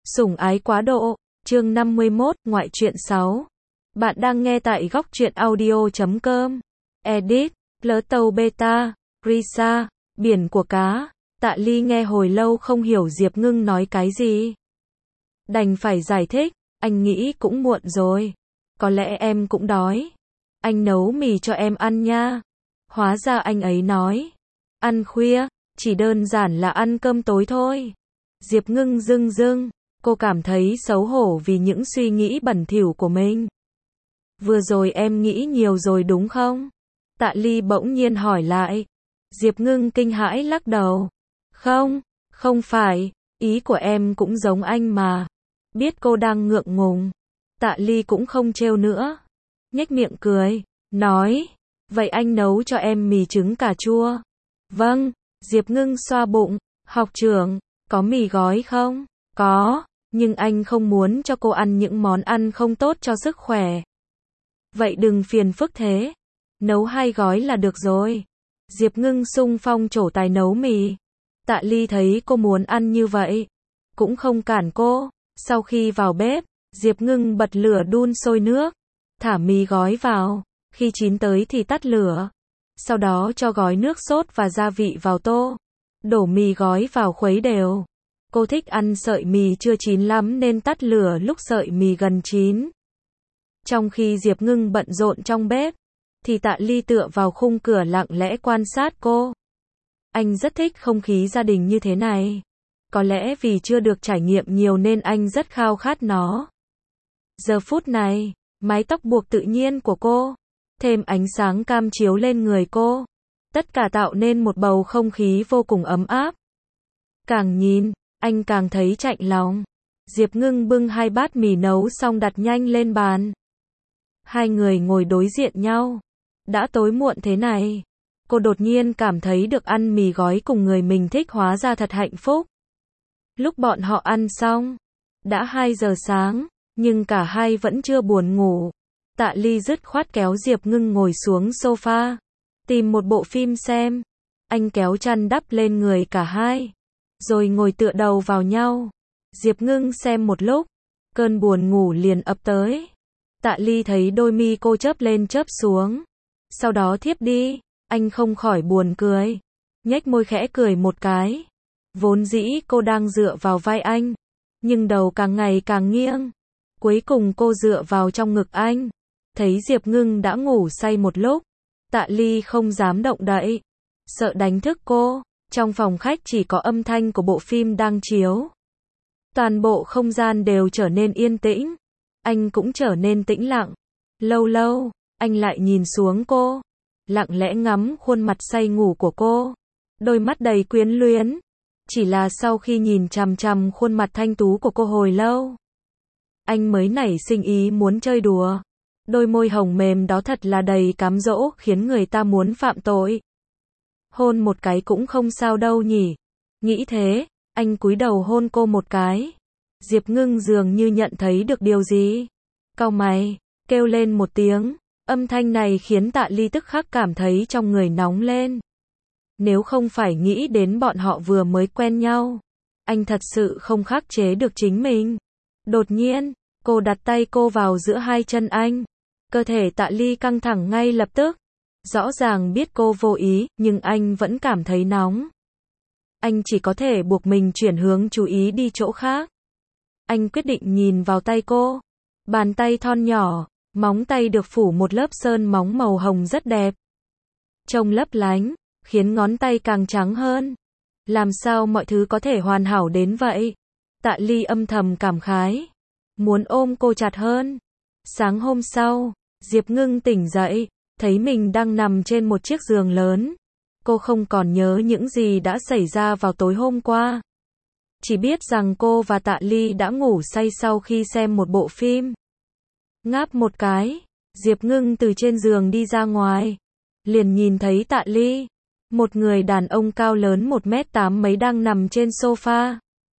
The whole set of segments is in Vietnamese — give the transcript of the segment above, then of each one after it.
Sủng ái quá độ, chương 51, ngoại truyện 6. Bạn đang nghe tại góc truyện audio.com. Edit, Pluto Beta, Risa, biển của cá. Tạ Ly nghe hồi lâu không hiểu Diệp Ngưng nói cái gì. Đành phải giải thích, anh nghĩ cũng muộn rồi. Có lẽ em cũng đói. Anh nấu mì cho em ăn nha. Hóa ra anh ấy nói, ăn khuya, chỉ đơn giản là ăn cơm tối thôi. Diệp Ngưng rưng rưng, cô cảm thấy xấu hổ vì những suy nghĩ bẩn thỉu của mình. Vừa rồi em nghĩ nhiều rồi đúng không? Tạ Ly bỗng nhiên hỏi lại. Diệp Ngưng kinh hãi lắc đầu. Không, không phải, ý của em cũng giống anh mà. Biết cô đang ngượng ngùng. Tạ Ly cũng không trêu nữa. Nhếch miệng cười, nói, vậy anh nấu cho em mì trứng cà chua. Vâng, Diệp Ngưng xoa bụng, học trưởng, có mì gói không? Có, nhưng anh không muốn cho cô ăn những món ăn không tốt cho sức khỏe. Vậy đừng phiền phức thế. Nấu 2 gói là được rồi. Diệp Ngưng xung phong trổ tài nấu mì. Tạ Ly thấy cô muốn ăn như vậy, cũng không cản cô. Sau khi vào bếp, Diệp Ngưng bật lửa đun sôi nước, thả mì gói vào. Khi chín tới thì tắt lửa. Sau đó cho gói nước sốt và gia vị vào tô. Đổ mì gói vào khuấy đều. Cô thích ăn sợi mì chưa chín lắm nên tắt lửa lúc sợi mì gần chín. Trong khi Diệp Ngưng bận rộn trong bếp, thì Tạ Ly tựa vào khung cửa lặng lẽ quan sát cô. Anh rất thích không khí gia đình như thế này. Có lẽ vì chưa được trải nghiệm nhiều nên anh rất khao khát nó. Giờ phút này, mái tóc buộc tự nhiên của cô, thêm ánh sáng cam chiếu lên người cô. Tất cả tạo nên một bầu không khí vô cùng ấm áp. Càng nhìn, anh càng thấy chạnh lòng. Diệp Ngưng bưng 2 bát mì nấu xong đặt nhanh lên bàn. Hai người ngồi đối diện nhau. Đã tối muộn thế này, cô đột nhiên cảm thấy được ăn mì gói cùng người mình thích hóa ra thật hạnh phúc. Lúc bọn họ ăn xong, đã 2 giờ sáng, nhưng cả hai vẫn chưa buồn ngủ. Tạ Ly dứt khoát kéo Diệp Ngưng ngồi xuống sofa, tìm một bộ phim xem. Anh kéo chăn đắp lên người cả hai, rồi ngồi tựa đầu vào nhau. Diệp Ngưng xem một lúc, cơn buồn ngủ liền ập tới. Tạ Ly thấy đôi mi cô chớp lên chớp xuống, sau đó thiếp đi. Anh không khỏi buồn cười, nhếch môi khẽ cười một cái. Vốn dĩ cô đang dựa vào vai anh, nhưng đầu càng ngày càng nghiêng. Cuối cùng cô dựa vào trong ngực anh. Thấy Diệp Ngưng đã ngủ say một lúc, Tạ Ly không dám động đậy, sợ đánh thức cô. Trong phòng khách chỉ có âm thanh của bộ phim đang chiếu. Toàn bộ không gian đều trở nên yên tĩnh. Anh cũng trở nên tĩnh lặng. Lâu lâu, anh lại nhìn xuống cô, lặng lẽ ngắm khuôn mặt say ngủ của cô. Đôi mắt đầy quyến luyến. Chỉ là sau khi nhìn chằm chằm khuôn mặt thanh tú của cô hồi lâu, anh mới nảy sinh ý muốn chơi đùa. Đôi môi hồng mềm đó thật là đầy cám dỗ, khiến người ta muốn phạm tội. Hôn một cái cũng không sao đâu nhỉ. Nghĩ thế, anh cúi đầu hôn cô một cái. Diệp Ngưng dường như nhận thấy được điều gì. Cau mày, kêu lên một tiếng. Âm thanh này khiến Tạ Ly tức khắc cảm thấy trong người nóng lên. Nếu không phải nghĩ đến bọn họ vừa mới quen nhau, anh thật sự không khắc chế được chính mình. Đột nhiên, cô đặt tay cô vào giữa 2 chân anh. Cơ thể Tạ Ly căng thẳng ngay lập tức. Rõ ràng biết cô vô ý, nhưng anh vẫn cảm thấy nóng. Anh chỉ có thể buộc mình chuyển hướng chú ý đi chỗ khác. Anh quyết định nhìn vào tay cô. Bàn tay thon nhỏ, móng tay được phủ một lớp sơn móng màu hồng rất đẹp. Trông lấp lánh, khiến ngón tay càng trắng hơn. Làm sao mọi thứ có thể hoàn hảo đến vậy? Tạ Ly âm thầm cảm khái, muốn ôm cô chặt hơn. Sáng hôm sau, Diệp Ngưng tỉnh dậy, thấy mình đang nằm trên một chiếc giường lớn. Cô không còn nhớ những gì đã xảy ra vào tối hôm qua. Chỉ biết rằng cô và Tạ Ly đã ngủ say sau khi xem một bộ phim. Ngáp một cái, Diệp Ngưng từ trên giường đi ra ngoài. Liền nhìn thấy Tạ Ly, một người đàn ông cao lớn 1m8 mấy đang nằm trên sofa.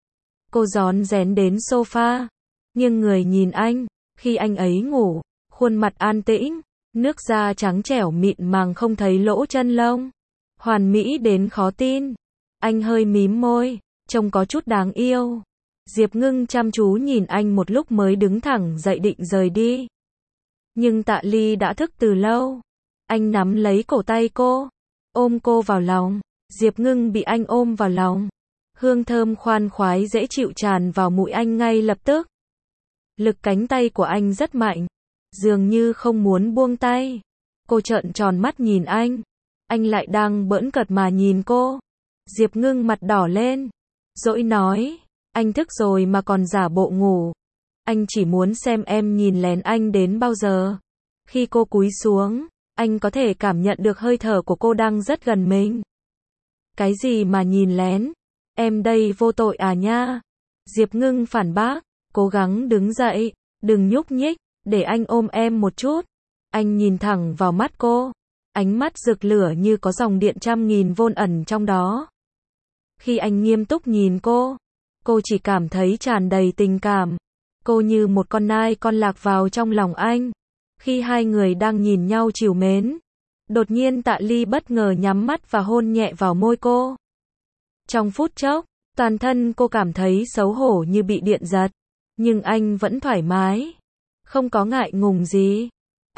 Cô rón rén đến sofa, nhưng người nhìn anh. Khi anh ấy ngủ, khuôn mặt an tĩnh, nước da trắng trẻo mịn màng không thấy lỗ chân lông, hoàn mỹ đến khó tin. Anh hơi mím môi, trông có chút đáng yêu. Diệp Ngưng chăm chú nhìn anh một lúc mới đứng thẳng dậy định rời đi. Nhưng Tạ Ly đã thức từ lâu. Anh nắm lấy cổ tay cô, ôm cô vào lòng. Diệp Ngưng bị anh ôm vào lòng. Hương thơm khoan khoái dễ chịu tràn vào mũi anh ngay lập tức. Lực cánh tay của anh rất mạnh, dường như không muốn buông tay. Cô trợn tròn mắt nhìn anh lại đang bỡn cợt mà nhìn cô. Diệp Ngưng mặt đỏ lên, dỗi nói, anh thức rồi mà còn giả bộ ngủ. Anh chỉ muốn xem em nhìn lén anh đến bao giờ. Khi cô cúi xuống, anh có thể cảm nhận được hơi thở của cô đang rất gần mình. Cái gì mà nhìn lén? Em đây vô tội à nha? Diệp Ngưng phản bác, cố gắng đứng dậy, đừng nhúc nhích, để anh ôm em một chút. Anh nhìn thẳng vào mắt cô, ánh mắt rực lửa như có dòng điện trăm nghìn vôn ẩn trong đó. Khi anh nghiêm túc nhìn cô chỉ cảm thấy tràn đầy tình cảm. Cô như một con nai con lạc vào trong lòng anh. Khi hai người đang nhìn nhau trìu mến, đột nhiên Tạ Ly bất ngờ nhắm mắt và hôn nhẹ vào môi cô. Trong phút chốc, toàn thân cô cảm thấy xấu hổ như bị điện giật. Nhưng anh vẫn thoải mái, không có ngại ngùng gì.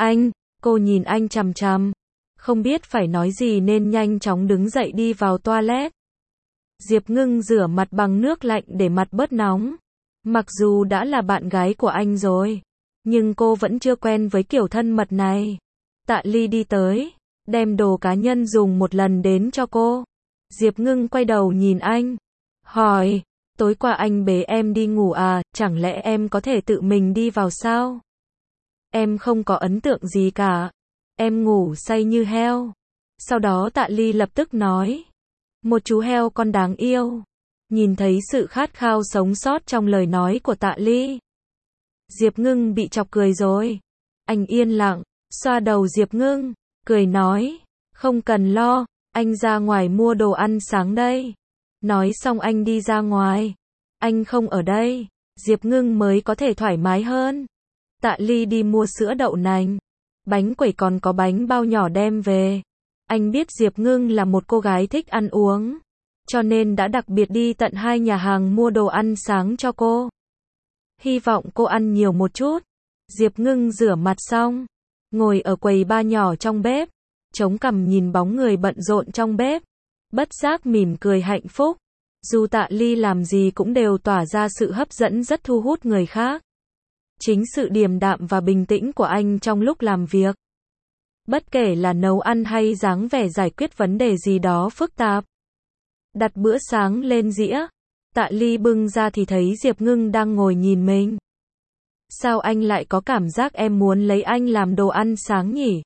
Cô nhìn anh chằm chằm, không biết phải nói gì nên nhanh chóng đứng dậy đi vào toilet. Diệp Ngưng rửa mặt bằng nước lạnh để mặt bớt nóng. Mặc dù đã là bạn gái của anh rồi, nhưng cô vẫn chưa quen với kiểu thân mật này. Tạ Ly đi tới, đem đồ cá nhân dùng một lần đến cho cô. Diệp Ngưng quay đầu nhìn anh, hỏi, tối qua anh bế em đi ngủ à, chẳng lẽ em có thể tự mình đi vào sao? Em không có ấn tượng gì cả, em ngủ say như heo. Sau đó Tạ Ly lập tức nói, một chú heo con đáng yêu. Nhìn thấy sự khát khao sống sót trong lời nói của Tạ Ly, Diệp Ngưng bị chọc cười rồi. Anh yên lặng, xoa đầu Diệp Ngưng, cười nói, không cần lo, anh ra ngoài mua đồ ăn sáng đây. Nói xong anh đi ra ngoài. Anh không ở đây, Diệp Ngưng mới có thể thoải mái hơn. Tạ Ly đi mua sữa đậu nành, bánh quẩy còn có bánh bao nhỏ đem về. Anh biết Diệp Ngưng là một cô gái thích ăn uống, cho nên đã đặc biệt đi tận 2 nhà hàng mua đồ ăn sáng cho cô. Hy vọng cô ăn nhiều một chút. Diệp Ngưng rửa mặt xong, ngồi ở quầy bar nhỏ trong bếp, chống cằm nhìn bóng người bận rộn trong bếp, bất giác mỉm cười hạnh phúc. Dù Tạ Ly làm gì cũng đều tỏa ra sự hấp dẫn rất thu hút người khác. Chính sự điềm đạm và bình tĩnh của anh trong lúc làm việc, bất kể là nấu ăn hay dáng vẻ giải quyết vấn đề gì đó phức tạp. Đặt bữa sáng lên dĩa, Tạ Ly bưng ra thì thấy Diệp Ngưng đang ngồi nhìn mình. Sao anh lại có cảm giác em muốn lấy anh làm đồ ăn sáng nhỉ?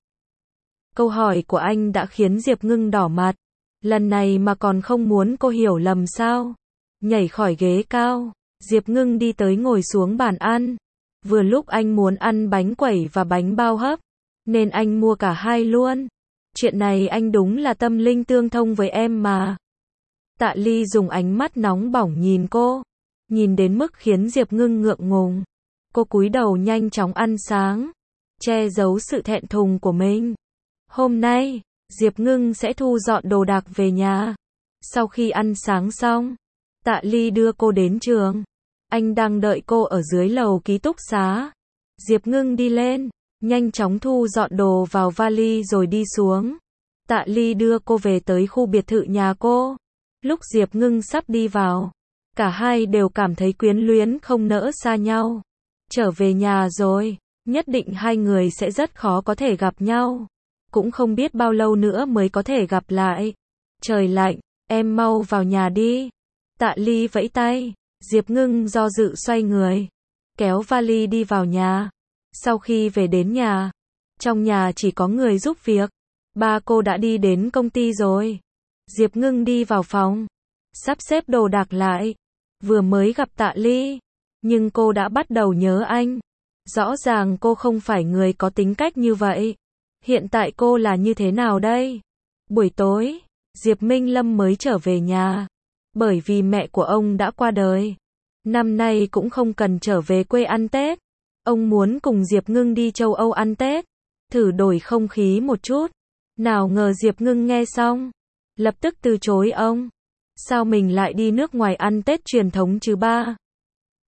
Câu hỏi của anh đã khiến Diệp Ngưng đỏ mặt. Lần này mà còn không muốn cô hiểu lầm sao? Nhảy khỏi ghế cao, Diệp Ngưng đi tới ngồi xuống bàn ăn. Vừa lúc anh muốn ăn bánh quẩy và bánh bao hấp, nên anh mua cả hai luôn. Chuyện này anh đúng là tâm linh tương thông với em mà. Tạ Ly dùng ánh mắt nóng bỏng nhìn cô, nhìn đến mức khiến Diệp Ngưng ngượng ngùng. Cô cúi đầu nhanh chóng ăn sáng, che giấu sự thẹn thùng của mình. Hôm nay, Diệp Ngưng sẽ thu dọn đồ đạc về nhà. Sau khi ăn sáng xong, Tạ Ly đưa cô đến trường. Anh đang đợi cô ở dưới lầu ký túc xá. Diệp Ngưng đi lên, nhanh chóng thu dọn đồ vào vali rồi đi xuống. Tạ Ly đưa cô về tới khu biệt thự nhà cô. Lúc Diệp Ngưng sắp đi vào, cả hai đều cảm thấy quyến luyến không nỡ xa nhau. Trở về nhà rồi, nhất định hai người sẽ rất khó có thể gặp nhau. Cũng không biết bao lâu nữa mới có thể gặp lại. Trời lạnh, em mau vào nhà đi. Tạ Ly vẫy tay, Diệp Ngưng do dự xoay người, kéo vali đi vào nhà. Sau khi về đến nhà, trong nhà chỉ có người giúp việc. Ba cô đã đi đến công ty rồi. Diệp Ngưng đi vào phòng, sắp xếp đồ đạc lại. Vừa mới gặp Tạ Ly, nhưng cô đã bắt đầu nhớ anh. Rõ ràng cô không phải người có tính cách như vậy. Hiện tại cô là như thế nào đây? Buổi tối, Diệp Minh Lâm mới trở về nhà. Bởi vì mẹ của ông đã qua đời. Năm nay cũng không cần trở về quê ăn Tết. Ông muốn cùng Diệp Ngưng đi châu Âu ăn Tết, thử đổi không khí một chút. Nào ngờ Diệp Ngưng nghe xong, lập tức từ chối ông. Sao mình lại đi nước ngoài ăn Tết truyền thống chứ ba?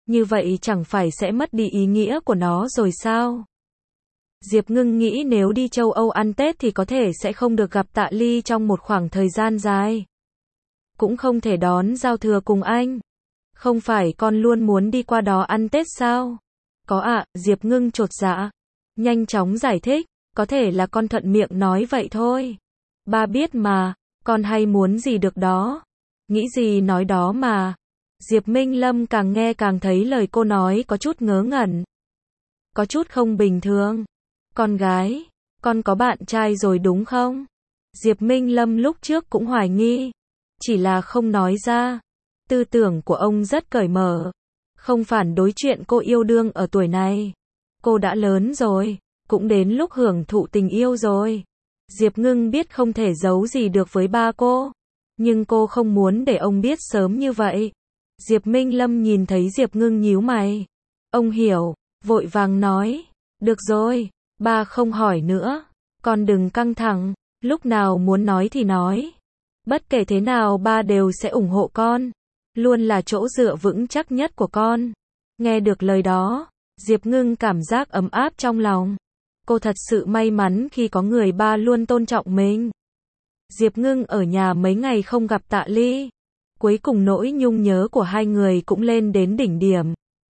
Như vậy chẳng phải sẽ mất đi ý nghĩa của nó rồi sao? Diệp Ngưng nghĩ nếu đi châu Âu ăn Tết thì có thể sẽ không được gặp Tạ Ly trong một khoảng thời gian dài. Cũng không thể đón giao thừa cùng anh. Không phải con luôn muốn đi qua đó ăn Tết sao? Có ạ, Diệp Ngưng chột dạ. Nhanh chóng giải thích, có thể là con thuận miệng nói vậy thôi. Ba biết mà, con hay muốn gì được đó. Nghĩ gì nói đó mà. Diệp Minh Lâm càng nghe càng thấy lời cô nói có chút ngớ ngẩn. Có chút không bình thường. Con gái, con có bạn trai rồi đúng không? Diệp Minh Lâm lúc trước cũng hoài nghi. Chỉ là không nói ra. Tư tưởng của ông rất cởi mở. Không phản đối chuyện cô yêu đương ở tuổi này. Cô đã lớn rồi, cũng đến lúc hưởng thụ tình yêu rồi. Diệp Ngưng biết không thể giấu gì được với ba cô. Nhưng cô không muốn để ông biết sớm như vậy. Diệp Minh Lâm nhìn thấy Diệp Ngưng nhíu mày. Ông hiểu, vội vàng nói. Được rồi, ba không hỏi nữa. Con đừng căng thẳng, lúc nào muốn nói thì nói. Bất kể thế nào ba đều sẽ ủng hộ con. Luôn là chỗ dựa vững chắc nhất của con. Nghe được lời đó, Diệp Ngưng cảm giác ấm áp trong lòng. Cô thật sự may mắn khi có người ba luôn tôn trọng mình. Diệp Ngưng ở nhà mấy ngày không gặp Tạ Ly. Cuối cùng nỗi nhung nhớ của hai người cũng lên đến đỉnh điểm.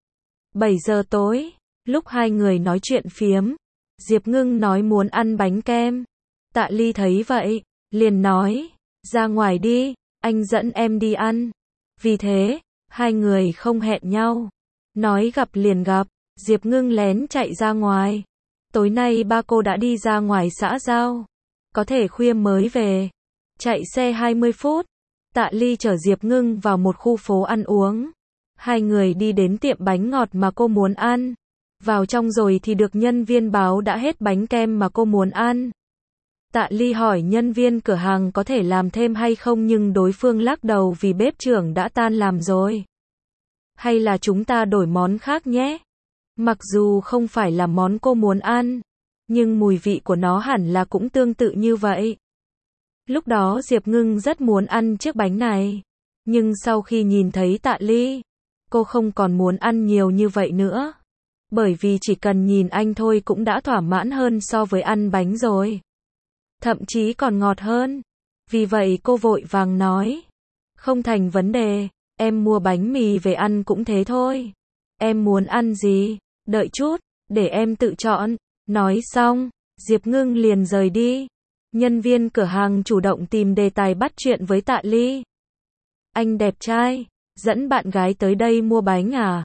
7 giờ tối, lúc hai người nói chuyện phiếm, Diệp Ngưng nói muốn ăn bánh kem. Tạ Ly thấy vậy, liền nói, ra ngoài đi, anh dẫn em đi ăn. Vì thế, hai người không hẹn nhau. Nói gặp liền gặp, Diệp Ngưng lén chạy ra ngoài. Tối nay ba cô đã đi ra ngoài xã giao. Có thể khuya mới về. Chạy xe 20 phút. Tạ Ly chở Diệp Ngưng vào một khu phố ăn uống. Hai người đi đến tiệm bánh ngọt mà cô muốn ăn. Vào trong rồi thì được nhân viên báo đã hết bánh kem mà cô muốn ăn. Tạ Ly hỏi nhân viên cửa hàng có thể làm thêm hay không nhưng đối phương lắc đầu vì bếp trưởng đã tan làm rồi. Hay là chúng ta đổi món khác nhé? Mặc dù không phải là món cô muốn ăn, nhưng mùi vị của nó hẳn là cũng tương tự như vậy. Lúc đó Diệp Ngưng rất muốn ăn chiếc bánh này, nhưng sau khi nhìn thấy Tạ Ly, cô không còn muốn ăn nhiều như vậy nữa. Bởi vì chỉ cần nhìn anh thôi cũng đã thỏa mãn hơn so với ăn bánh rồi. Thậm chí còn ngọt hơn. Vì vậy cô vội vàng nói, không thành vấn đề, em mua bánh mì về ăn cũng thế thôi. Em muốn ăn gì? Đợi chút, để em tự chọn. Nói xong, Diệp Ngưng liền rời đi. Nhân viên cửa hàng chủ động tìm đề tài bắt chuyện với Tạ Ly. Anh đẹp trai, dẫn bạn gái tới đây mua bánh à?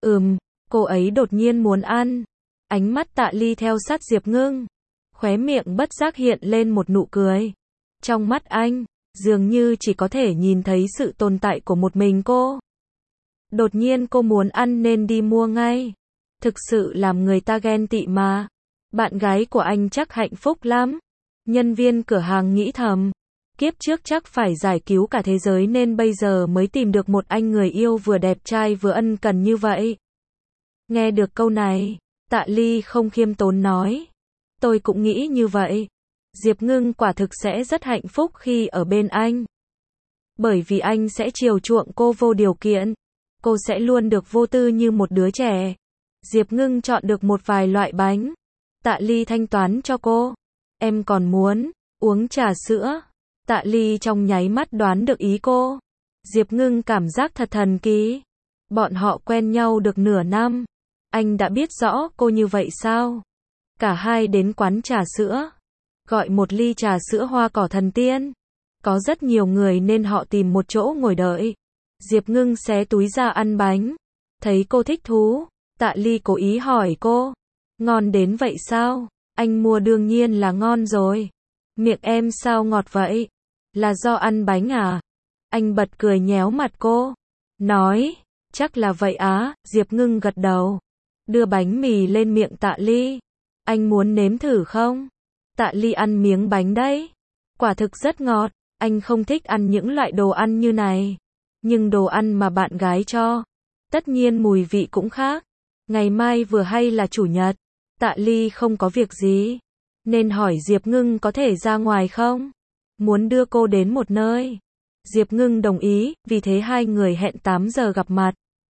Cô ấy đột nhiên muốn ăn. Ánh mắt Tạ Ly theo sát Diệp Ngưng. Khóe miệng bất giác hiện lên một nụ cười. Trong mắt anh, dường như chỉ có thể nhìn thấy sự tồn tại của một mình cô. Đột nhiên cô muốn ăn nên đi mua ngay. Thực sự làm người ta ghen tị mà. Bạn gái của anh chắc hạnh phúc lắm. Nhân viên cửa hàng nghĩ thầm. Kiếp trước chắc phải giải cứu cả thế giới nên bây giờ mới tìm được một anh người yêu vừa đẹp trai vừa ân cần như vậy. Nghe được câu này, Tạ Ly không khiêm tốn nói. Tôi cũng nghĩ như vậy. Diệp Ngưng quả thực sẽ rất hạnh phúc khi ở bên anh. Bởi vì anh sẽ chiều chuộng cô vô điều kiện. Cô sẽ luôn được vô tư như một đứa trẻ. Diệp Ngưng chọn được một vài loại bánh. Tạ Ly thanh toán cho cô. Em còn muốn uống trà sữa. Tạ Ly trong nháy mắt đoán được ý cô. Diệp Ngưng cảm giác thật thần kỳ. Bọn họ quen nhau được nửa năm. Anh đã biết rõ cô như vậy sao? Cả hai đến quán trà sữa. Gọi một ly trà sữa hoa cỏ thần tiên. Có rất nhiều người nên họ tìm một chỗ ngồi đợi. Diệp Ngưng xé túi ra ăn bánh. Thấy cô thích thú, Tạ Ly cố ý hỏi cô. Ngon đến vậy sao? Anh mua đương nhiên là ngon rồi. Miệng em sao ngọt vậy? Là do ăn bánh à? Anh bật cười nhéo mặt cô. Nói, chắc là vậy á. Diệp Ngưng gật đầu. Đưa bánh mì lên miệng Tạ Ly. Anh muốn nếm thử không? Tạ Ly ăn miếng bánh đấy. Quả thực rất ngọt. Anh không thích ăn những loại đồ ăn như này. Nhưng đồ ăn mà bạn gái cho, tất nhiên mùi vị cũng khác. Ngày mai vừa hay là chủ nhật. Tạ Ly không có việc gì, nên hỏi Diệp Ngưng có thể ra ngoài không? Muốn đưa cô đến một nơi. Diệp Ngưng đồng ý, vì thế hai người hẹn 8 giờ gặp mặt.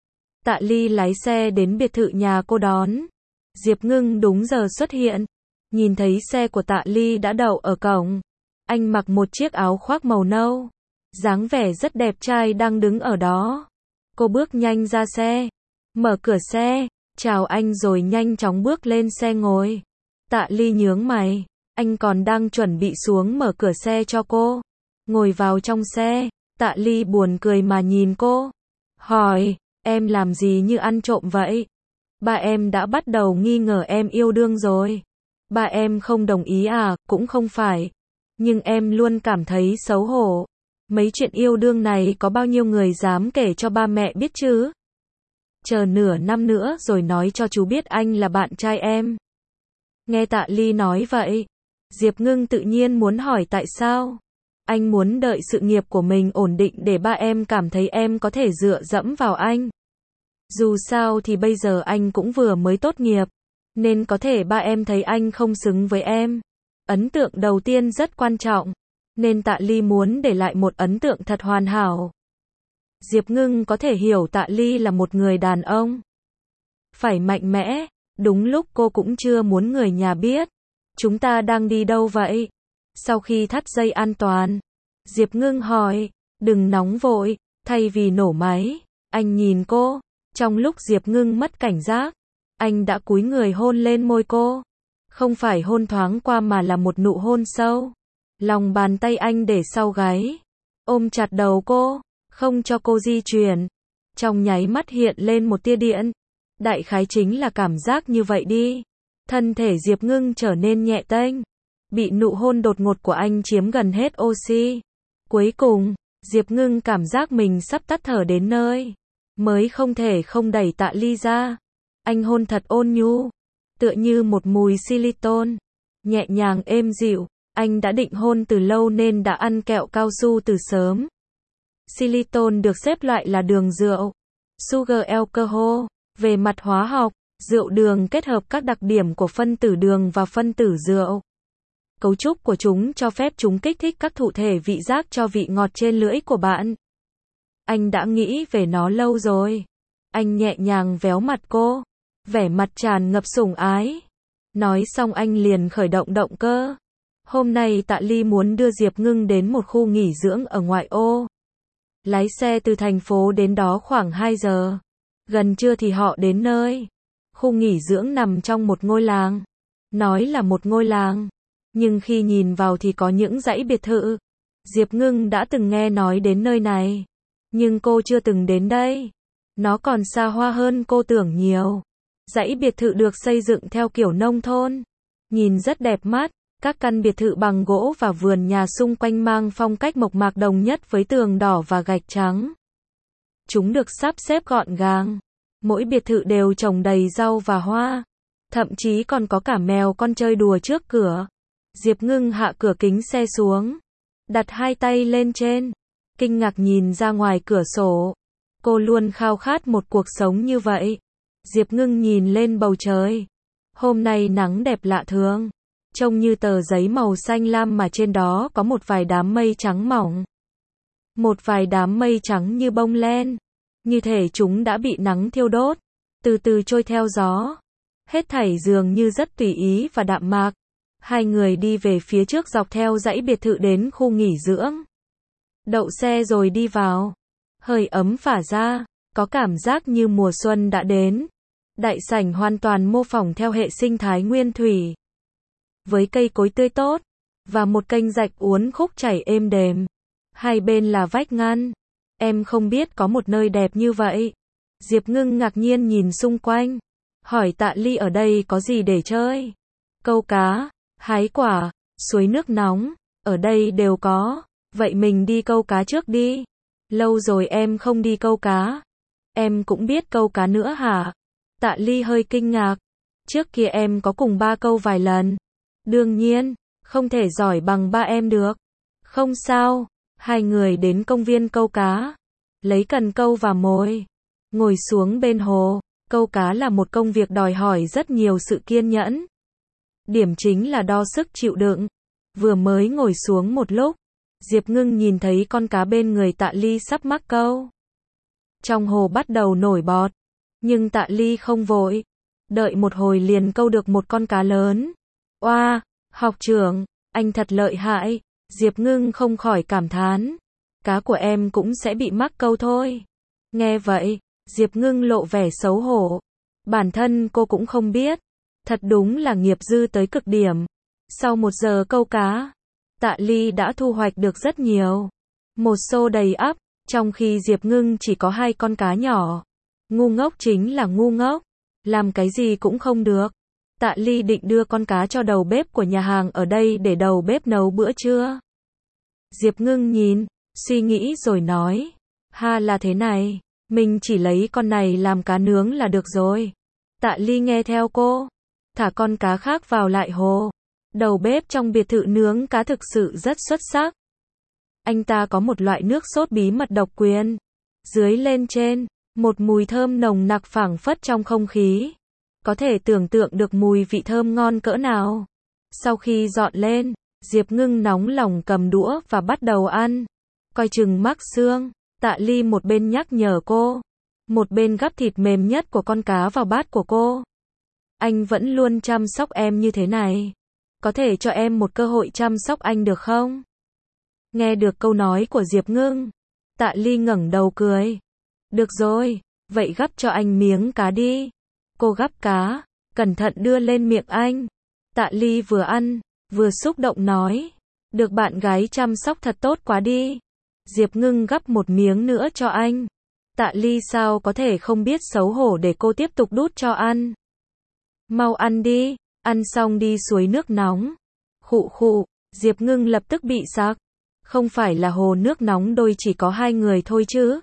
Tạ Ly lái xe đến biệt thự nhà cô đón. Diệp Ngưng đúng giờ xuất hiện. Nhìn thấy xe của Tạ Ly đã đậu ở cổng. Anh mặc một chiếc áo khoác màu nâu. Dáng vẻ rất đẹp trai đang đứng ở đó. Cô bước nhanh ra xe. Mở cửa xe. Chào anh rồi nhanh chóng bước lên xe ngồi. Tạ Ly nhướng mày. Anh còn đang chuẩn bị xuống mở cửa xe cho cô. Ngồi vào trong xe. Tạ Ly buồn cười mà nhìn cô. Hỏi, em làm gì như ăn trộm vậy? Ba em đã bắt đầu nghi ngờ em yêu đương rồi. Ba em không đồng ý à? Cũng không phải. Nhưng em luôn cảm thấy xấu hổ. Mấy chuyện yêu đương này có bao nhiêu người dám kể cho ba mẹ biết chứ? Chờ nửa năm nữa rồi nói cho chú biết anh là bạn trai em. Nghe Tạ Ly nói vậy, Diệp Ngưng tự nhiên muốn hỏi tại sao. Anh muốn đợi sự nghiệp của mình ổn định để ba em cảm thấy em có thể dựa dẫm vào anh. Dù sao thì bây giờ anh cũng vừa mới tốt nghiệp, nên có thể ba em thấy anh không xứng với em. Ấn tượng đầu tiên rất quan trọng, nên Tạ Ly muốn để lại một ấn tượng thật hoàn hảo. Diệp Ngưng có thể hiểu Tạ Ly là một người đàn ông phải mạnh mẽ. Đúng lúc cô cũng chưa muốn người nhà biết. Chúng ta đang đi đâu vậy? Sau khi thắt dây an toàn, Diệp Ngưng hỏi. Đừng nóng vội. Thay vì nổ máy, anh nhìn cô. Trong lúc Diệp Ngưng mất cảnh giác, anh đã cúi người hôn lên môi cô. Không phải hôn thoáng qua mà là một nụ hôn sâu. Lòng bàn tay anh để sau gáy, ôm chặt đầu cô, không cho cô di chuyển. Trong nháy mắt hiện lên một tia điện. Đại khái chính là cảm giác như vậy đi. Thân thể Diệp Ngưng trở nên nhẹ tênh. Bị nụ hôn đột ngột của anh chiếm gần hết oxy. Cuối cùng, Diệp Ngưng cảm giác mình sắp tắt thở đến nơi. Mới không thể không đẩy Tạ Ly ra. Anh hôn thật ôn nhu. Tựa như một mùi silicon. Nhẹ nhàng êm dịu. Anh đã định hôn từ lâu nên đã ăn kẹo cao su từ sớm. Silicon được xếp loại là đường rượu. Sugar alcohol. Về mặt hóa học, rượu đường kết hợp các đặc điểm của phân tử đường và phân tử rượu. Cấu trúc của chúng cho phép chúng kích thích các thụ thể vị giác cho vị ngọt trên lưỡi của bạn. Anh đã nghĩ về nó lâu rồi. Anh nhẹ nhàng véo mặt cô, vẻ mặt tràn ngập sủng ái. Nói xong anh liền khởi động động cơ. Hôm nay Tạ Ly muốn đưa Diệp Ngưng đến một khu nghỉ dưỡng ở ngoại ô. Lái xe từ thành phố đến đó khoảng 2 giờ. Gần trưa thì họ đến nơi. Khu nghỉ dưỡng nằm trong một ngôi làng. Nói là một ngôi làng, nhưng khi nhìn vào thì có những dãy biệt thự. Diệp Ngưng đã từng nghe nói đến nơi này, nhưng cô chưa từng đến đây. Nó còn xa hoa hơn cô tưởng nhiều. Dãy biệt thự được xây dựng theo kiểu nông thôn. Nhìn rất đẹp mắt. Các căn biệt thự bằng gỗ và vườn nhà xung quanh mang phong cách mộc mạc đồng nhất với tường đỏ và gạch trắng. Chúng được sắp xếp gọn gàng. Mỗi biệt thự đều trồng đầy rau và hoa. Thậm chí còn có cả mèo con chơi đùa trước cửa. Diệp Ngưng hạ cửa kính xe xuống. Đặt hai tay lên trên. Kinh ngạc nhìn ra ngoài cửa sổ. Cô luôn khao khát một cuộc sống như vậy. Diệp Ngưng nhìn lên bầu trời. Hôm nay nắng đẹp lạ thường. Trông như tờ giấy màu xanh lam mà trên đó có một vài đám mây trắng mỏng. Một vài đám mây trắng như bông len. Như thể chúng đã bị nắng thiêu đốt. Từ từ trôi theo gió. Hết thảy dường như rất tùy ý và đạm mạc. Hai người đi về phía trước dọc theo dãy biệt thự đến khu nghỉ dưỡng. Đậu xe rồi đi vào. Hơi ấm phả ra. Có cảm giác như mùa xuân đã đến. Đại sảnh hoàn toàn mô phỏng theo hệ sinh thái nguyên thủy. Với cây cối tươi tốt. Và một kênh rạch uốn khúc chảy êm đềm. Hai bên là vách ngăn. Em không biết có một nơi đẹp như vậy. Diệp Ngưng ngạc nhiên nhìn xung quanh. Hỏi Tạ Ly ở đây có gì để chơi? Câu cá, hái quả, suối nước nóng, ở đây đều có. Vậy mình đi câu cá trước đi. Lâu rồi em không đi câu cá. Em cũng biết câu cá nữa hả? Tạ Ly hơi kinh ngạc. Trước kia em có cùng ba câu vài lần. Đương nhiên, không thể giỏi bằng ba em được. Không sao. Hai người đến công viên câu cá. Lấy cần câu và mồi. Ngồi xuống bên hồ. Câu cá là một công việc đòi hỏi rất nhiều sự kiên nhẫn. Điểm chính là đo sức chịu đựng. Vừa mới ngồi xuống một lúc, Diệp Ngưng nhìn thấy con cá bên người Tạ Ly sắp mắc câu. Trong hồ bắt đầu nổi bọt. Nhưng Tạ Ly không vội. Đợi một hồi liền câu được một con cá lớn. Oa, học trưởng, anh thật lợi hại. Diệp Ngưng không khỏi cảm thán. Cá của em cũng sẽ bị mắc câu thôi. Nghe vậy, Diệp Ngưng lộ vẻ xấu hổ. Bản thân cô cũng không biết. Thật đúng là nghiệp dư tới cực điểm. Sau 1 giờ câu cá, Tạ Ly đã thu hoạch được rất nhiều. Một xô đầy ắp, trong khi Diệp Ngưng chỉ có 2 con cá nhỏ. Ngu ngốc chính là ngu ngốc. Làm cái gì cũng không được. Tạ Ly định đưa con cá cho đầu bếp của nhà hàng ở đây để đầu bếp nấu bữa trưa. Diệp Ngưng nhìn, suy nghĩ rồi nói. Ha là thế này, mình chỉ lấy con này làm cá nướng là được rồi. Tạ Ly nghe theo cô, thả con cá khác vào lại hồ. Đầu bếp trong biệt thự nướng cá thực sự rất xuất sắc. Anh ta có một loại nước sốt bí mật độc quyền. Dưới lên trên, một mùi thơm nồng nặc phảng phất trong không khí. Có thể tưởng tượng được mùi vị thơm ngon cỡ nào. Sau khi dọn lên, Diệp Ngưng nóng lòng cầm đũa và bắt đầu ăn. Coi chừng mắc xương, Tạ Ly một bên nhắc nhở cô, một bên gắp thịt mềm nhất của con cá vào bát của cô. Anh vẫn luôn chăm sóc em như thế này. Có thể cho em một cơ hội chăm sóc anh được không? Nghe được câu nói của Diệp Ngưng, Tạ Ly ngẩng đầu cười. Được rồi, vậy gắp cho anh miếng cá đi. Cô gắp cá, cẩn thận đưa lên miệng anh. Tạ Ly vừa ăn, vừa xúc động nói. Được bạn gái chăm sóc thật tốt quá đi. Diệp Ngưng gắp một miếng nữa cho anh. Tạ Ly sao có thể không biết xấu hổ để cô tiếp tục đút cho ăn. Mau ăn đi, ăn xong đi suối nước nóng. Khụ khụ, Diệp Ngưng lập tức bị sặc. Không phải là hồ nước nóng đôi chỉ có 2 người thôi chứ.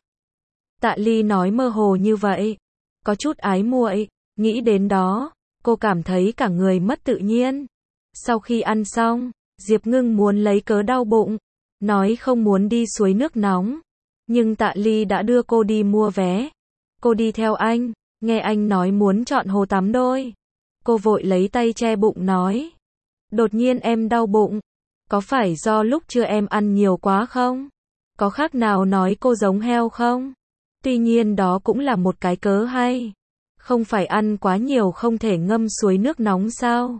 Tạ Ly nói mơ hồ như vậy. Có chút ái muội, nghĩ đến đó, cô cảm thấy cả người mất tự nhiên. Sau khi ăn xong, Diệp Ngưng muốn lấy cớ đau bụng, nói không muốn đi suối nước nóng. Nhưng Tạ Ly đã đưa cô đi mua vé. Cô đi theo anh, nghe anh nói muốn chọn hồ tắm đôi. Cô vội lấy tay che bụng nói. Đột nhiên em đau bụng. Có phải do lúc trưa em ăn nhiều quá không? Có khác nào nói cô giống heo không? Tuy nhiên đó cũng là một cái cớ hay. Không phải ăn quá nhiều không thể ngâm suối nước nóng sao?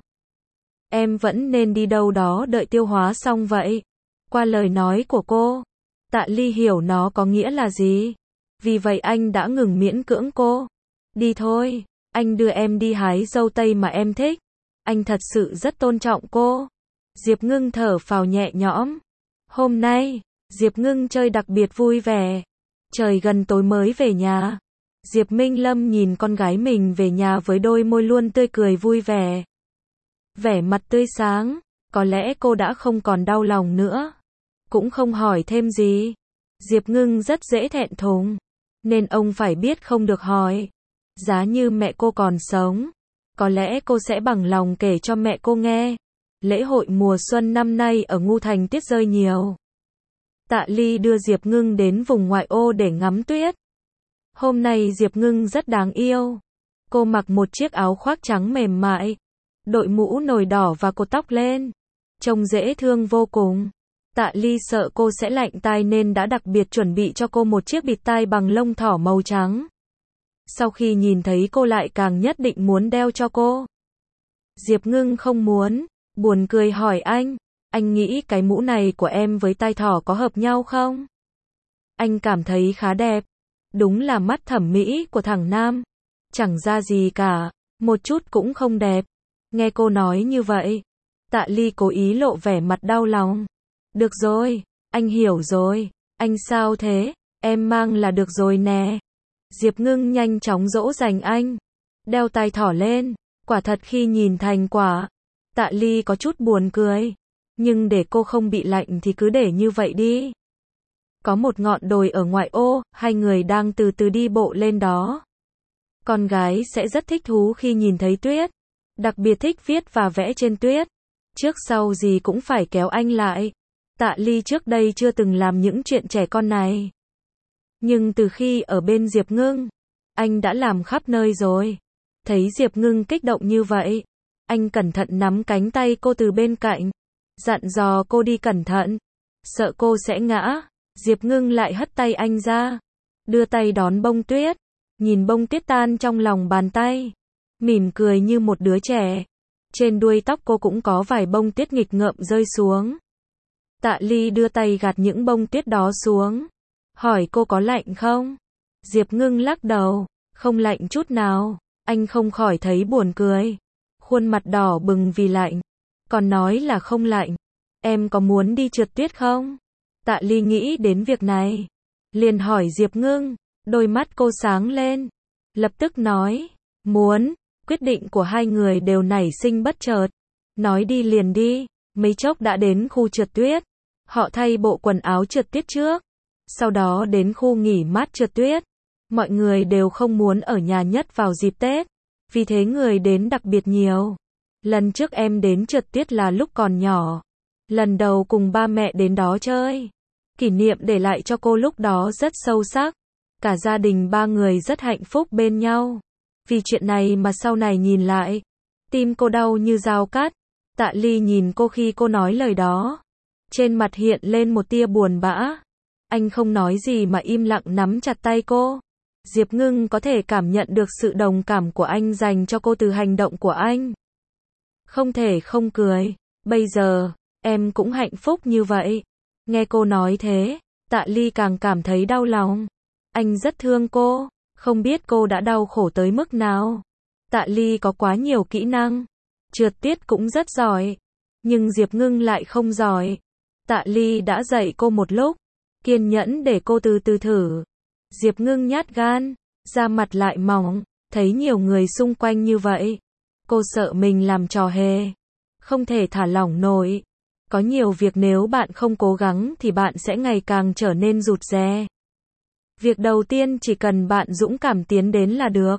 Em vẫn nên đi đâu đó đợi tiêu hóa xong vậy. Qua lời nói của cô, Tạ Ly hiểu nó có nghĩa là gì. Vì vậy anh đã ngừng miễn cưỡng cô. Đi thôi, anh đưa em đi hái dâu tây mà em thích. Anh thật sự rất tôn trọng cô. Diệp Ngưng thở phào nhẹ nhõm. Hôm nay, Diệp Ngưng chơi đặc biệt vui vẻ. Trời gần tối mới về nhà. Diệp Minh Lâm nhìn con gái mình về nhà với đôi môi luôn tươi cười vui vẻ. Vẻ mặt tươi sáng, có lẽ cô đã không còn đau lòng nữa. Cũng không hỏi thêm gì. Diệp Ngưng rất dễ thẹn thùng, nên ông phải biết không được hỏi. Giá như mẹ cô còn sống, có lẽ cô sẽ bằng lòng kể cho mẹ cô nghe. Lễ hội mùa xuân năm nay ở Ngu Thành tuyết rơi nhiều. Tạ Ly đưa Diệp Ngưng đến vùng ngoại ô để ngắm tuyết. Hôm nay Diệp Ngưng rất đáng yêu. Cô mặc một chiếc áo khoác trắng mềm mại, đội mũ nồi đỏ và cột tóc lên. Trông dễ thương vô cùng. Tạ Ly sợ cô sẽ lạnh tai nên đã đặc biệt chuẩn bị cho cô một chiếc bịt tai bằng lông thỏ màu trắng. Sau khi nhìn thấy cô lại càng nhất định muốn đeo cho cô. Diệp Ngưng không muốn, buồn cười hỏi anh nghĩ cái mũ này của em với tai thỏ có hợp nhau không? Anh cảm thấy khá đẹp. Đúng là mắt thẩm mỹ của thằng Nam. Chẳng ra gì cả, một chút cũng không đẹp. Nghe cô nói như vậy, Tạ Ly cố ý lộ vẻ mặt đau lòng. Được rồi, anh hiểu rồi. Anh sao thế? Em mang là được rồi nè. Diệp Ngưng nhanh chóng dỗ dành anh. Đeo tai thỏ lên. Quả thật khi nhìn thành quả, Tạ Ly có chút buồn cười. Nhưng để cô không bị lạnh thì cứ để như vậy đi. Có một ngọn đồi ở ngoại ô, 2 người đang từ từ đi bộ lên đó. Con gái sẽ rất thích thú khi nhìn thấy tuyết. Đặc biệt thích viết và vẽ trên tuyết. Trước sau gì cũng phải kéo anh lại. Tạ Ly trước đây chưa từng làm những chuyện trẻ con này. Nhưng từ khi ở bên Diệp Ngưng, anh đã làm khắp nơi rồi. Thấy Diệp Ngưng kích động như vậy, anh cẩn thận nắm cánh tay cô từ bên cạnh, dặn dò cô đi cẩn thận, sợ cô sẽ ngã. Diệp Ngưng lại hất tay anh ra, đưa tay đón bông tuyết, nhìn bông tuyết tan trong lòng bàn tay, mỉm cười như một đứa trẻ. Trên đuôi tóc cô cũng có vài bông tuyết nghịch ngợm rơi xuống. Tạ Ly đưa tay gạt những bông tuyết đó xuống, hỏi cô có lạnh không? Diệp Ngưng lắc đầu, không lạnh chút nào. Anh không khỏi thấy buồn cười, khuôn mặt đỏ bừng vì lạnh, còn nói là không lạnh. Em có muốn đi trượt tuyết không? Tạ Ly nghĩ đến việc này, liền hỏi Diệp Ngưng, đôi mắt cô sáng lên, lập tức nói, muốn. Quyết định của hai người đều nảy sinh bất chợt, nói đi liền đi. Mấy chốc đã đến khu trượt tuyết, họ thay bộ quần áo trượt tuyết trước, sau đó đến khu nghỉ mát trượt tuyết. Mọi người đều không muốn ở nhà nhất vào dịp Tết, vì thế người đến đặc biệt nhiều. Lần trước em đến trượt tuyết là lúc còn nhỏ, lần đầu cùng ba mẹ đến đó chơi. Kỷ niệm để lại cho cô lúc đó rất sâu sắc, cả gia đình ba người rất hạnh phúc bên nhau. Vì chuyện này mà sau này nhìn lại, tim cô đau như dao cắt. Tạ Ly nhìn cô khi cô nói lời đó, trên mặt hiện lên một tia buồn bã. Anh không nói gì mà im lặng nắm chặt tay cô. Diệp Ngưng có thể cảm nhận được sự đồng cảm của anh dành cho cô từ hành động của anh. Không thể không cười, bây giờ, em cũng hạnh phúc như vậy. Nghe cô nói thế, Tạ Ly càng cảm thấy đau lòng. Anh rất thương cô, không biết cô đã đau khổ tới mức nào. Tạ Ly có quá nhiều kỹ năng, trượt tuyết cũng rất giỏi, nhưng Diệp Ngưng lại không giỏi. Tạ Ly đã dạy cô một lúc, kiên nhẫn để cô từ từ thử. Diệp Ngưng nhát gan, da mặt lại mỏng, thấy nhiều người xung quanh như vậy, cô sợ mình làm trò hề, không thể thả lỏng nổi. Có nhiều việc nếu bạn không cố gắng thì bạn sẽ ngày càng trở nên rụt rè. Việc đầu tiên chỉ cần bạn dũng cảm tiến đến là được.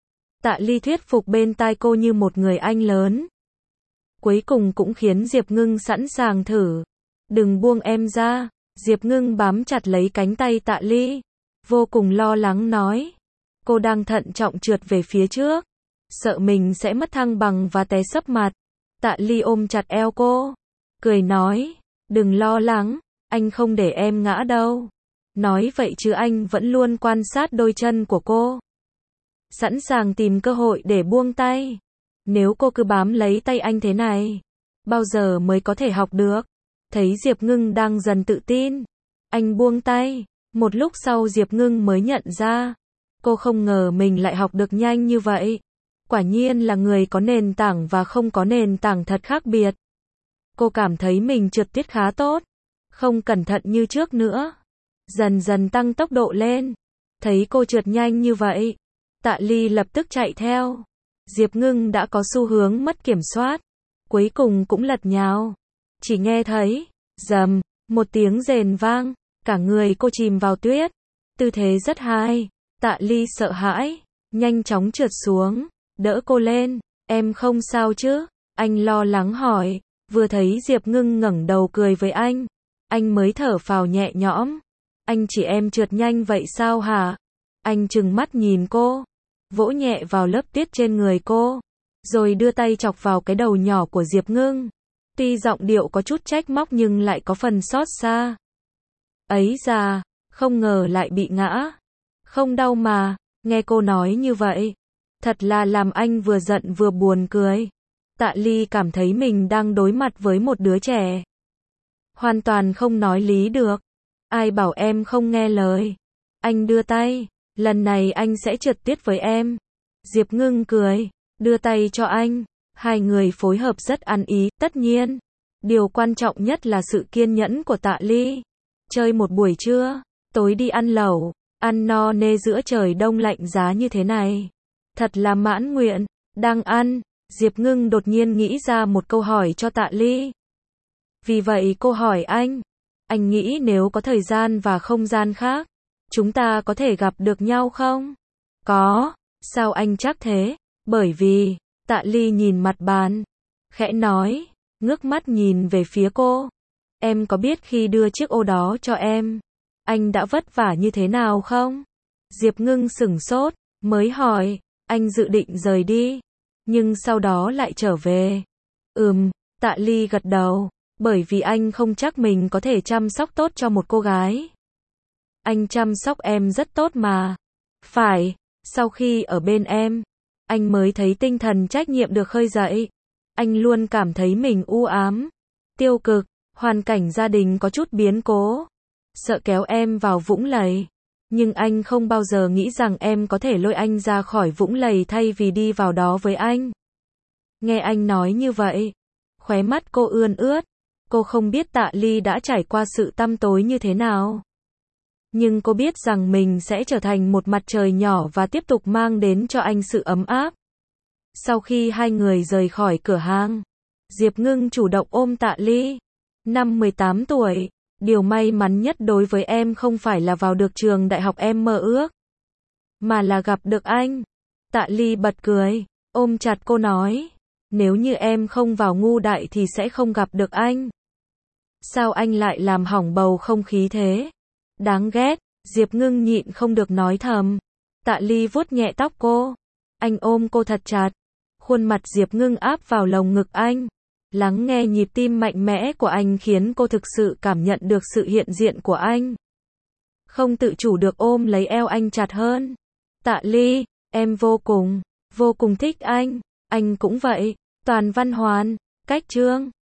Tạ Ly thuyết phục bên tai cô như một người anh lớn. Cuối cùng cũng khiến Diệp Ngưng sẵn sàng thử. Đừng buông em ra. Diệp Ngưng bám chặt lấy cánh tay Tạ Ly, vô cùng lo lắng nói. Cô đang thận trọng trượt về phía trước, sợ mình sẽ mất thăng bằng và té sấp mặt. Tạ Ly ôm chặt eo cô, cười nói, đừng lo lắng, anh không để em ngã đâu. Nói vậy chứ anh vẫn luôn quan sát đôi chân của cô, sẵn sàng tìm cơ hội để buông tay. Nếu cô cứ bám lấy tay anh thế này, bao giờ mới có thể học được? Thấy Diệp Ngưng đang dần tự tin, anh buông tay. Một lúc sau Diệp Ngưng mới nhận ra, cô không ngờ mình lại học được nhanh như vậy. Quả nhiên là người có nền tảng và không có nền tảng thật khác biệt. Cô cảm thấy mình trượt tuyết khá tốt, không cẩn thận như trước nữa. Dần dần tăng tốc độ lên. Thấy cô trượt nhanh như vậy, Tạ Ly lập tức chạy theo. Diệp Ngưng đã có xu hướng mất kiểm soát, cuối cùng cũng lật nhào. Chỉ nghe thấy, rầm, một tiếng rền vang, cả người cô chìm vào tuyết. Tư thế rất hay. Tạ Ly sợ hãi, nhanh chóng trượt xuống, đỡ cô lên. Em không sao chứ? Anh lo lắng hỏi. Vừa thấy Diệp Ngưng ngẩng đầu cười với anh mới thở phào nhẹ nhõm. Anh chỉ em trượt nhanh vậy sao hả? Anh trừng mắt nhìn cô, vỗ nhẹ vào lớp tuyết trên người cô, rồi đưa tay chọc vào cái đầu nhỏ của Diệp Ngưng. Tuy giọng điệu có chút trách móc nhưng lại có phần xót xa. Ấy da, không ngờ lại bị ngã. Không đau mà. Nghe cô nói như vậy, thật là làm anh vừa giận vừa buồn cười. Tạ Ly cảm thấy mình đang đối mặt với một đứa trẻ, hoàn toàn không nói lý được. Ai bảo em không nghe lời? Anh đưa tay, lần này anh sẽ trượt tuyết với em. Diệp Ngưng cười, đưa tay cho anh. Hai người phối hợp rất ăn ý. Tất nhiên, điều quan trọng nhất là sự kiên nhẫn của Tạ Ly. Chơi một buổi trưa, tối đi ăn lẩu, ăn no nê giữa trời đông lạnh giá như thế này. Thật là mãn nguyện. Đang ăn, Diệp Ngưng đột nhiên nghĩ ra một câu hỏi cho Tạ Ly. Vì vậy cô hỏi anh nghĩ nếu có thời gian và không gian khác, chúng ta có thể gặp được nhau không? Có. Sao anh chắc thế? Bởi vì, Tạ Ly nhìn mặt bàn, khẽ nói, ngước mắt nhìn về phía cô. Em có biết khi đưa chiếc ô đó cho em, anh đã vất vả như thế nào không? Diệp Ngưng sửng sốt, mới hỏi, anh dự định rời đi, nhưng sau đó lại trở về. Tạ Ly gật đầu, bởi vì anh không chắc mình có thể chăm sóc tốt cho một cô gái. Anh chăm sóc em rất tốt mà. Phải, Sau khi ở bên em, anh mới thấy tinh thần trách nhiệm được khơi dậy. Anh luôn cảm thấy mình u ám, tiêu cực, hoàn cảnh gia đình có chút biến cố, sợ kéo em vào vũng lầy. Nhưng anh không bao giờ nghĩ rằng em có thể lôi anh ra khỏi vũng lầy thay vì đi vào đó với anh. Nghe anh nói như vậy, khóe mắt cô ươn ướt. Cô không biết Tạ Ly đã trải qua sự tăm tối như thế nào. Nhưng cô biết rằng mình sẽ trở thành một mặt trời nhỏ và tiếp tục mang đến cho anh sự ấm áp. Sau khi hai người rời khỏi cửa hàng, Diệp Ngưng chủ động ôm Tạ Ly. Năm 18 tuổi, điều may mắn nhất đối với em không phải là vào được trường đại học em mơ ước, mà là gặp được anh. Tạ Ly bật cười, ôm chặt cô nói, nếu như em không vào ngu đại thì sẽ không gặp được anh. Sao anh lại làm hỏng bầu không khí thế? Đáng ghét, Diệp Ngưng nhịn không được nói thầm. Tạ Ly vuốt nhẹ tóc cô. Anh ôm cô thật chặt. Khuôn mặt Diệp Ngưng áp vào lồng ngực anh. Lắng nghe nhịp tim mạnh mẽ của anh khiến cô thực sự cảm nhận được sự hiện diện của anh. Không tự chủ được ôm lấy eo anh chặt hơn. Tạ Ly, em vô cùng thích anh cũng vậy. Toàn Văn Hoàn, Cách Chương